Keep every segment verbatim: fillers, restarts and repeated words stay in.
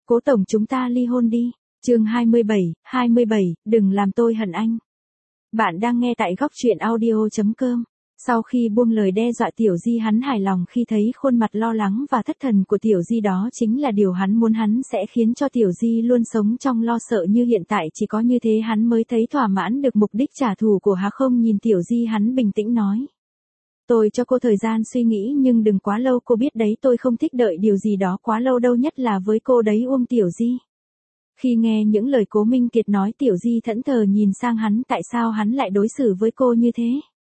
Cố tổng chúng ta ly hôn đi. Chương hai mươi bảy, hai mươi bảy, đừng làm tôi hận anh. Bạn đang nghe tại góc truyện audio chấm com. Sau khi buông lời đe dọa Tiểu Di, hắn hài lòng khi thấy khuôn mặt lo lắng và thất thần của Tiểu Di, đó chính là điều hắn muốn, hắn sẽ khiến cho Tiểu Di luôn sống trong lo sợ như hiện tại, chỉ có như thế hắn mới thấy thỏa mãn được mục đích trả thù của hắn. Không nhìn Tiểu Di, hắn bình tĩnh nói. Tôi cho cô thời gian suy nghĩ nhưng đừng quá lâu, cô biết đấy, tôi không thích đợi điều gì đó quá lâu đâu, nhất là với cô đấy Uông Tiểu Di. Khi nghe những lời Cố Minh Kiệt nói, Tiểu Di thẫn thờ nhìn sang hắn, tại sao hắn lại đối xử với cô như thế?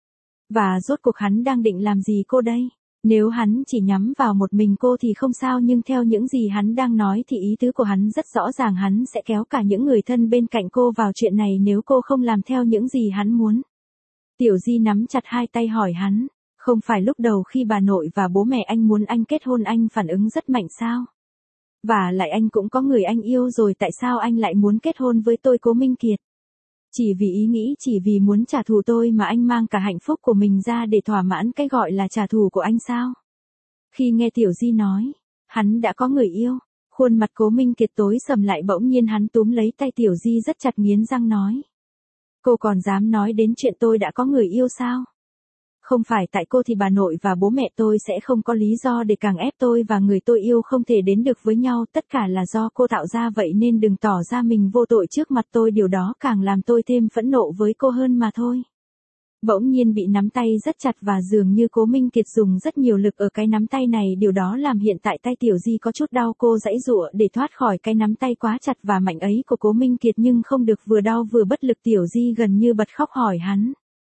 Và rốt cuộc hắn đang định làm gì cô đây? Nếu hắn chỉ nhắm vào một mình cô thì không sao, nhưng theo những gì hắn đang nói thì ý tứ của hắn rất rõ ràng, hắn sẽ kéo cả những người thân bên cạnh cô vào chuyện này nếu cô không làm theo những gì hắn muốn. Tiểu Di nắm chặt hai tay hỏi hắn, không phải lúc đầu khi bà nội và bố mẹ anh muốn anh kết hôn anh phản ứng rất mạnh sao? Và lại anh cũng có người anh yêu rồi, tại sao anh lại muốn kết hôn với tôi Cố Minh Kiệt? Chỉ vì ý nghĩ, chỉ vì muốn trả thù tôi mà anh mang cả hạnh phúc của mình ra để thỏa mãn cái gọi là trả thù của anh sao? Khi nghe Tiểu Di nói, hắn đã có người yêu, khuôn mặt Cố Minh Kiệt tối sầm lại, bỗng nhiên hắn túm lấy tay Tiểu Di rất chặt, nghiến răng nói. Cô còn dám nói đến chuyện tôi đã có người yêu sao? Không phải tại cô thì bà nội và bố mẹ tôi sẽ không có lý do để càng ép tôi và người tôi yêu không thể đến được với nhau, tất cả là do cô tạo ra, vậy nên đừng tỏ ra mình vô tội trước mặt tôi, điều đó càng làm tôi thêm phẫn nộ với cô hơn mà thôi. Bỗng nhiên bị nắm tay rất chặt và dường như Cố Minh Kiệt dùng rất nhiều lực ở cái nắm tay này, điều đó làm hiện tại tay Tiểu Di có chút đau, cô giãy giụa để thoát khỏi cái nắm tay quá chặt và mạnh ấy của Cố Minh Kiệt nhưng không được, vừa đau vừa bất lực. Tiểu Di gần như bật khóc hỏi hắn.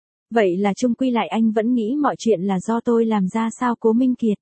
Vậy là chung quy lại anh vẫn nghĩ mọi chuyện là do tôi làm ra sao Cố Minh Kiệt?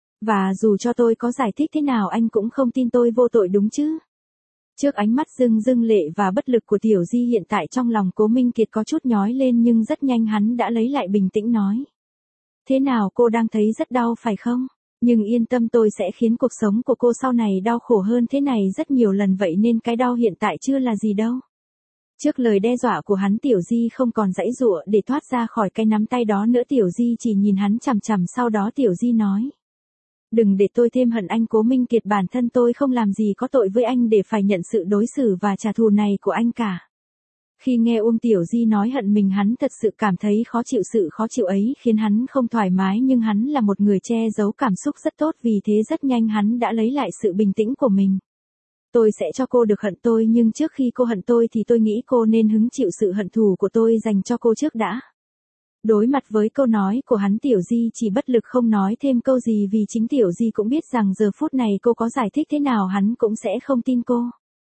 Và dù cho tôi có giải thích thế nào anh cũng không tin tôi vô tội đúng chứ? Trước ánh mắt rưng rưng lệ và bất lực của Tiểu Di, hiện tại trong lòng Cố Minh Kiệt có chút nhói lên nhưng rất nhanh hắn đã lấy lại bình tĩnh nói. Thế nào, cô đang thấy rất đau phải không? Nhưng yên tâm, tôi sẽ khiến cuộc sống của cô sau này đau khổ hơn thế này rất nhiều lần, vậy nên cái đau hiện tại chưa là gì đâu. Trước lời đe dọa của hắn, Tiểu Di không còn giãy giụa để thoát ra khỏi cái nắm tay đó nữa, Tiểu Di chỉ nhìn hắn chằm chằm, sau đó Tiểu Di nói. Đừng để tôi thêm hận anh Cố Minh Kiệt, bản thân tôi không làm gì có tội với anh để phải nhận sự đối xử và trả thù này của anh cả. Khi nghe Uông Tiểu Di nói hận mình, hắn thật sự cảm thấy khó chịu, sự khó chịu ấy khiến hắn không thoải mái, nhưng hắn là một người che giấu cảm xúc rất tốt, vì thế rất nhanh hắn đã lấy lại sự bình tĩnh của mình. Tôi sẽ cho cô được hận tôi, nhưng trước khi cô hận tôi thì tôi nghĩ cô nên hứng chịu sự hận thù của tôi dành cho cô trước đã. Đối mặt với câu nói của hắn, Tiểu Di chỉ bất lực không nói thêm câu gì, vì chính Tiểu Di cũng biết rằng giờ phút này cô có giải thích thế nào hắn cũng sẽ không tin cô.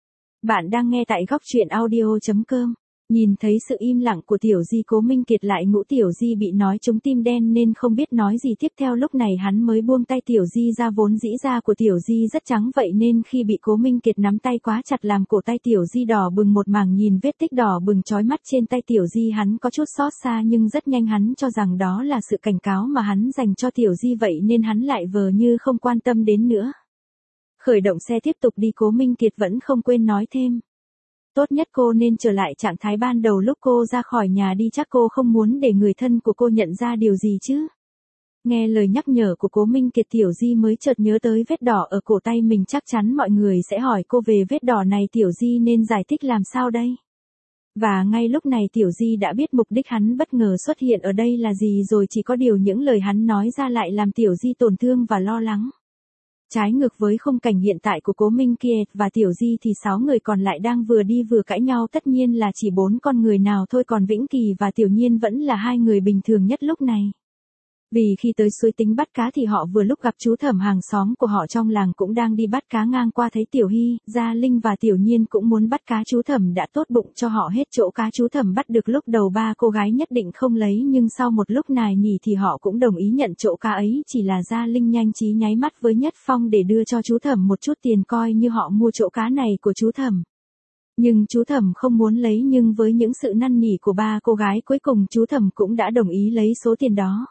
Bạn đang nghe tại góc truyện audio chấm com. Nhìn thấy sự im lặng của Tiểu Di, Cố Minh Kiệt lại ngũ Tiểu Di bị nói trúng tim đen nên không biết nói gì tiếp theo, lúc này hắn mới buông tay Tiểu Di ra, vốn dĩ da của Tiểu Di rất trắng, vậy nên khi bị Cố Minh Kiệt nắm tay quá chặt làm cổ tay Tiểu Di đỏ bừng một mảng, nhìn vết tích đỏ bừng chói mắt trên tay Tiểu Di, hắn có chút xót xa nhưng rất nhanh hắn cho rằng đó là sự cảnh cáo mà hắn dành cho Tiểu Di, vậy nên hắn lại vờ như không quan tâm đến nữa. Khởi động xe tiếp tục đi, Cố Minh Kiệt vẫn không quên nói thêm. Tốt nhất cô nên trở lại trạng thái ban đầu lúc cô ra khỏi nhà đi, chắc cô không muốn để người thân của cô nhận ra điều gì chứ. Nghe lời nhắc nhở của Cố Minh Kiệt, Tiểu Di mới chợt nhớ tới vết đỏ ở cổ tay mình, chắc chắn mọi người sẽ hỏi cô về vết đỏ này, Tiểu Di nên giải thích làm sao đây? Và ngay lúc này Tiểu Di đã biết mục đích hắn bất ngờ xuất hiện ở đây là gì rồi, chỉ có điều những lời hắn nói ra lại làm Tiểu Di tổn thương và lo lắng. Trái ngược với khung cảnh hiện tại của Cố Minh Kiệt và Tiểu Di thì sáu người còn lại đang vừa đi vừa cãi nhau, tất nhiên là chỉ bốn con người nào thôi, còn Vĩnh Kỳ và Tiểu Nhiên vẫn là hai người bình thường nhất lúc này. Vì khi tới suối Tính bắt cá thì họ vừa lúc gặp chú Thẩm, hàng xóm của họ trong làng, cũng đang đi bắt cá ngang qua, thấy Tiểu Hy, Gia Linh và Tiểu Nhiên cũng muốn bắt cá, chú Thẩm đã tốt bụng cho họ hết chỗ cá chú Thẩm bắt được. Lúc đầu ba cô gái nhất định không lấy, nhưng sau một lúc nài nỉ thì họ cũng đồng ý nhận chỗ cá ấy, chỉ là Gia Linh nhanh trí nháy mắt với Nhất Phong để đưa cho chú Thẩm một chút tiền, coi như họ mua chỗ cá này của chú Thẩm. Nhưng chú Thẩm không muốn lấy, nhưng với những sự năn nỉ của ba cô gái, cuối cùng chú Thẩm cũng đã đồng ý lấy số tiền đó.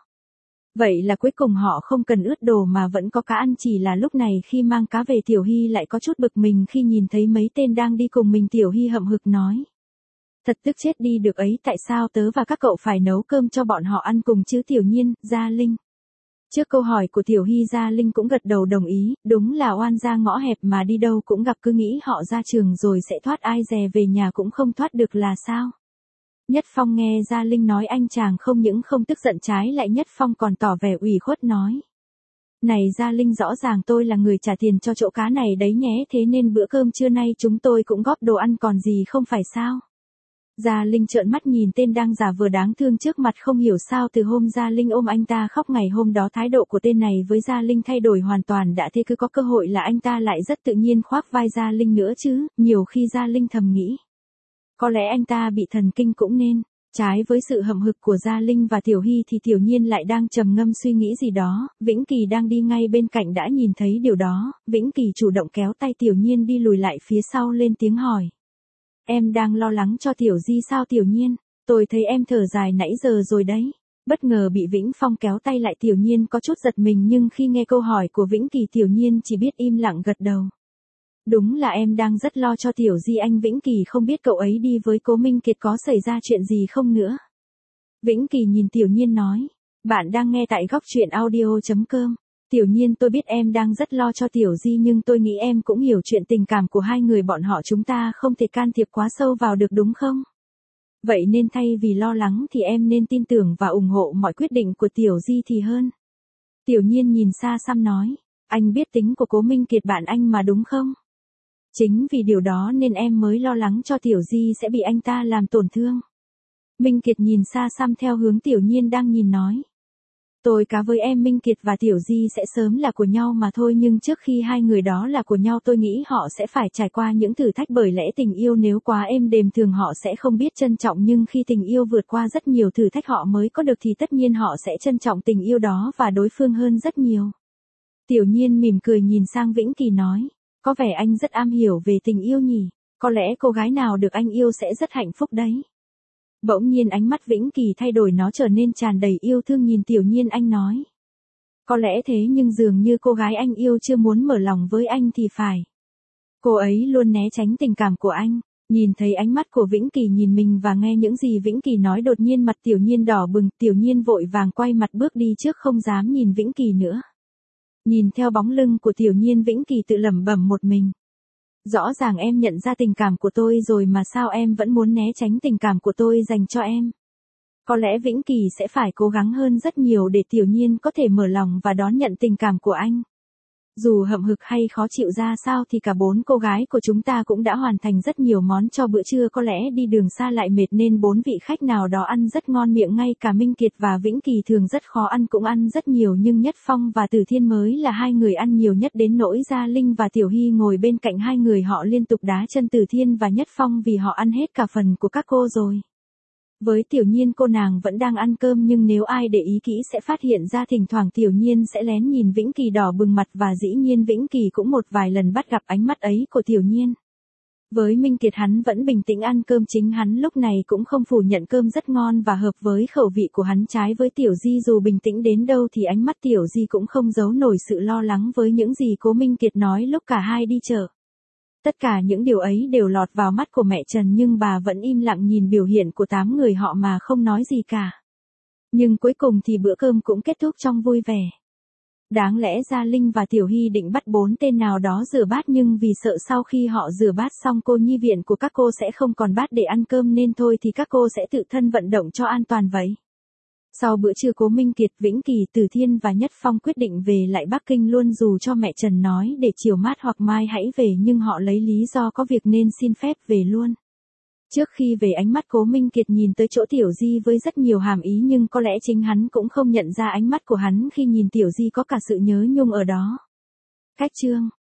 Vậy là cuối cùng họ không cần ướt đồ mà vẫn có cá ăn, chỉ là lúc này khi mang cá về, Tiểu Hy lại có chút bực mình khi nhìn thấy mấy tên đang đi cùng mình. Tiểu Hy hậm hực nói. Thật tức chết đi được ấy, tại sao tớ và các cậu phải nấu cơm cho bọn họ ăn cùng chứ? Tiểu Nhiên, Gia Linh. Trước câu hỏi của Tiểu Hy, Gia Linh cũng gật đầu đồng ý, đúng là oan gia ngõ hẹp mà đi đâu cũng gặp, cứ nghĩ họ ra trường rồi sẽ thoát, ai dè về nhà cũng không thoát được là sao. Nhất Phong nghe Gia Linh nói anh chàng không những không tức giận, trái lại Nhất Phong còn tỏ vẻ ủy khuất nói. Này Gia Linh, rõ ràng tôi là người trả tiền cho chỗ cá này đấy nhé, thế nên bữa cơm trưa nay chúng tôi cũng góp đồ ăn còn gì không phải sao. Gia Linh trợn mắt nhìn tên đang giả vờ đáng thương trước mặt, không hiểu sao từ hôm Gia Linh ôm anh ta khóc ngày hôm đó thái độ của tên này với Gia Linh thay đổi hoàn toàn, đã thế cứ có cơ hội là anh ta lại rất tự nhiên khoác vai Gia Linh nữa chứ, nhiều khi Gia Linh thầm nghĩ. Có lẽ anh ta bị thần kinh cũng nên. Trái với sự hậm hực của Gia Linh và Tiểu Hy thì Tiểu Nhiên lại đang trầm ngâm suy nghĩ gì đó, Vĩnh Kỳ đang đi ngay bên cạnh đã nhìn thấy điều đó, Vĩnh Kỳ chủ động kéo tay Tiểu Nhiên đi lùi lại phía sau, lên tiếng hỏi. Em đang lo lắng cho Tiểu Di sao Tiểu Nhiên? Tôi thấy em thở dài nãy giờ rồi đấy. Bất ngờ bị Vĩnh Phong kéo tay lại, Tiểu Nhiên có chút giật mình, nhưng khi nghe câu hỏi của Vĩnh Kỳ, Tiểu Nhiên chỉ biết im lặng gật đầu. Đúng là em đang rất lo cho Tiểu Di anh. Vĩnh Kỳ không biết cậu ấy đi với Cố Minh Kiệt có xảy ra chuyện gì không nữa. Vĩnh Kỳ nhìn Tiểu Nhiên nói. Bạn đang nghe tại góc truyện audio chấm com. Tiểu Nhiên, tôi biết em đang rất lo cho Tiểu Di, nhưng tôi nghĩ em cũng hiểu chuyện tình cảm của hai người bọn họ, chúng ta không thể can thiệp quá sâu vào được đúng không? Vậy nên thay vì lo lắng thì em nên tin tưởng và ủng hộ mọi quyết định của Tiểu Di thì hơn. Tiểu Nhiên nhìn xa xăm nói. Anh biết tính của Cố Minh Kiệt bạn anh mà đúng không? Chính vì điều đó nên em mới lo lắng cho Tiểu Di sẽ bị anh ta làm tổn thương. Minh Kiệt nhìn xa xăm theo hướng Tiểu Nhiên đang nhìn nói. Tôi cá với em, Minh Kiệt và Tiểu Di sẽ sớm là của nhau mà thôi, nhưng trước khi hai người đó là của nhau tôi nghĩ họ sẽ phải trải qua những thử thách, bởi lẽ tình yêu nếu quá êm đềm thường họ sẽ không biết trân trọng, nhưng khi tình yêu vượt qua rất nhiều thử thách họ mới có được thì tất nhiên họ sẽ trân trọng tình yêu đó và đối phương hơn rất nhiều. Tiểu Nhiên mỉm cười nhìn sang Vĩnh Kỳ nói. Có vẻ anh rất am hiểu về tình yêu nhỉ, có lẽ cô gái nào được anh yêu sẽ rất hạnh phúc đấy. Bỗng nhiên ánh mắt Vĩnh Kỳ thay đổi, nó trở nên tràn đầy yêu thương nhìn Tiểu Nhiên, anh nói. Có lẽ thế, nhưng dường như cô gái anh yêu chưa muốn mở lòng với anh thì phải. Cô ấy luôn né tránh tình cảm của anh. Nhìn thấy ánh mắt của Vĩnh Kỳ nhìn mình và nghe những gì Vĩnh Kỳ nói, đột nhiên mặt Tiểu Nhiên đỏ bừng, Tiểu Nhiên vội vàng quay mặt bước đi trước, không dám nhìn Vĩnh Kỳ nữa. Nhìn theo bóng lưng của Tiểu Nhiên, Vĩnh Kỳ tự lẩm bẩm một mình. Rõ ràng em nhận ra tình cảm của tôi rồi mà sao em vẫn muốn né tránh tình cảm của tôi dành cho em. Có lẽ Vĩnh Kỳ sẽ phải cố gắng hơn rất nhiều để Tiểu Nhiên có thể mở lòng và đón nhận tình cảm của anh. Dù hậm hực hay khó chịu ra sao thì cả bốn cô gái của chúng ta cũng đã hoàn thành rất nhiều món cho bữa trưa, có lẽ đi đường xa lại mệt nên bốn vị khách nào đó ăn rất ngon miệng, ngay cả Minh Kiệt và Vĩnh Kỳ thường rất khó ăn cũng ăn rất nhiều, nhưng Nhất Phong và Từ Thiên mới là hai người ăn nhiều nhất, đến nỗi Gia Linh và Tiểu Hy ngồi bên cạnh hai người họ liên tục đá chân Từ Thiên và Nhất Phong vì họ ăn hết cả phần của các cô rồi. Với Tiểu Nhiên, cô nàng vẫn đang ăn cơm, nhưng nếu ai để ý kỹ sẽ phát hiện ra thỉnh thoảng Tiểu Nhiên sẽ lén nhìn Vĩnh Kỳ đỏ bừng mặt, và dĩ nhiên Vĩnh Kỳ cũng một vài lần bắt gặp ánh mắt ấy của Tiểu Nhiên. Với Minh Kiệt, hắn vẫn bình tĩnh ăn cơm, chính hắn lúc này cũng không phủ nhận cơm rất ngon và hợp với khẩu vị của hắn. Trái với Tiểu Di, dù bình tĩnh đến đâu thì ánh mắt Tiểu Di cũng không giấu nổi sự lo lắng với những gì Cố Minh Kiệt nói lúc cả hai đi chợ. Tất cả những điều ấy đều lọt vào mắt của mẹ Trần, nhưng bà vẫn im lặng nhìn biểu hiện của tám người họ mà không nói gì cả. Nhưng cuối cùng thì bữa cơm cũng kết thúc trong vui vẻ. Đáng lẽ Gia Linh và Tiểu Hy định bắt bốn tên nào đó rửa bát, nhưng vì sợ sau khi họ rửa bát xong cô nhi viện của các cô sẽ không còn bát để ăn cơm nên thôi thì các cô sẽ tự thân vận động cho an toàn vậy. Sau bữa trưa, Cố Minh Kiệt, Vĩnh Kỳ, Từ Thiên và Nhất Phong quyết định về lại Bắc Kinh luôn, dù cho mẹ Trần nói để chiều mát hoặc mai hãy về, nhưng họ lấy lý do có việc nên xin phép về luôn. Trước khi về, ánh mắt Cố Minh Kiệt nhìn tới chỗ Tiểu Di với rất nhiều hàm ý, nhưng có lẽ chính hắn cũng không nhận ra ánh mắt của hắn khi nhìn Tiểu Di có cả sự nhớ nhung ở đó. Cách chương